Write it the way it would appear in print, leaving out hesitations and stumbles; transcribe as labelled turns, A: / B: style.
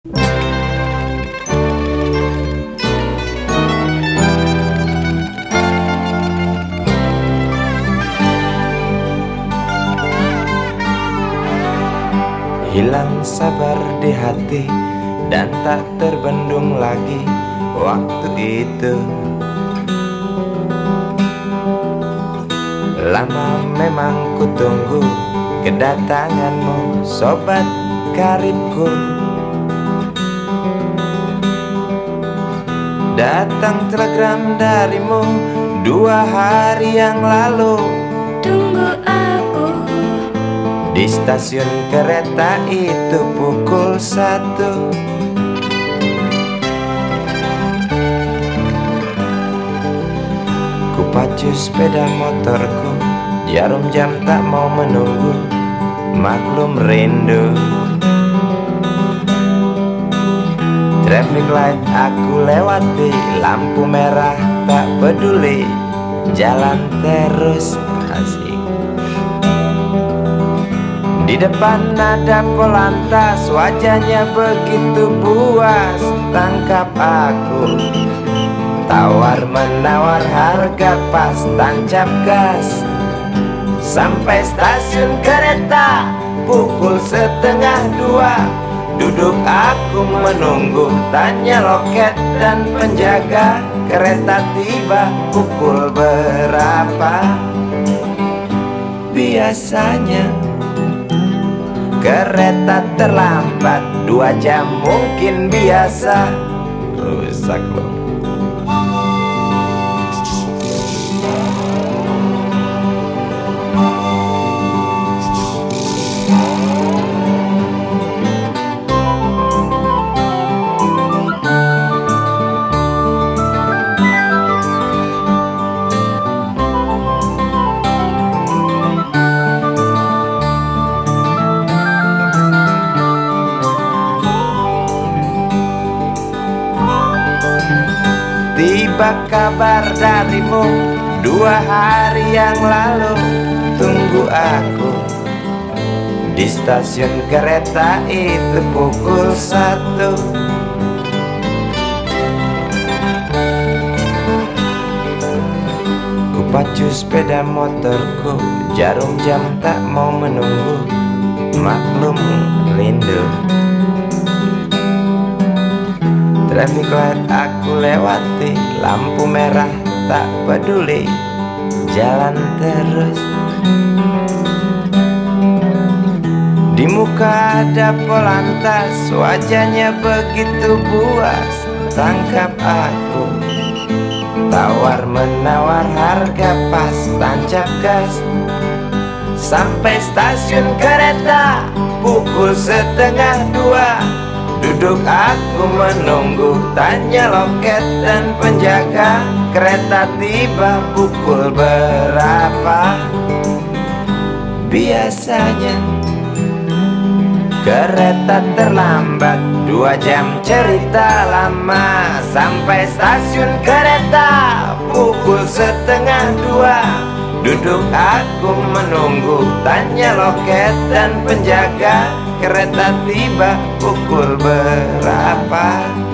A: Hilang sabar di hati dan tak terbendung lagi waktu itu. Lama memang ku tunggu kedatanganmu, sobat karibku. Datang telegram darimu 2 hari yang lalu.
B: Tunggu aku
A: di stasiun kereta itu pukul 1. Ku pacu sepeda motorku, jarum jam tak mau menunggu, maklum rindu. Traffic light aku lewati, lampu merah tak peduli, jalan terus asik. Di depan ada Polantas, wajahnya begitu buas, tangkap aku. Tawar menawar harga pas, tancap gas. Sampai stasiun kereta pukul 1:30. Duduk aku menunggu, tanya loket dan penjaga, kereta tiba pukul berapa? Biasanya kereta terlambat 2 jam mungkin biasa. Rusak loh. Tiba kabar darimu 2 hari yang lalu. Tunggu aku di stasiun kereta itu pukul 1. Ku pacu sepeda motorku, jarum jam tak mau menunggu, maklum rindu. Traffic light aku lewati, lampu merah tak peduli, jalan terus. Di muka ada Polantas, wajahnya begitu buas, tangkap aku. Tawar menawar harga pas, tancap gas. Sampai stasiun kereta pukul 1:30. Duduk aku menunggu, tanya loket dan penjaga, kereta tiba pukul berapa? Biasanya kereta terlambat 2 jam, cerita lama. Sampai stasiun kereta pukul 1:30. Duduk aku menunggu, tanya loket dan penjaga, kereta tiba pukul berapa?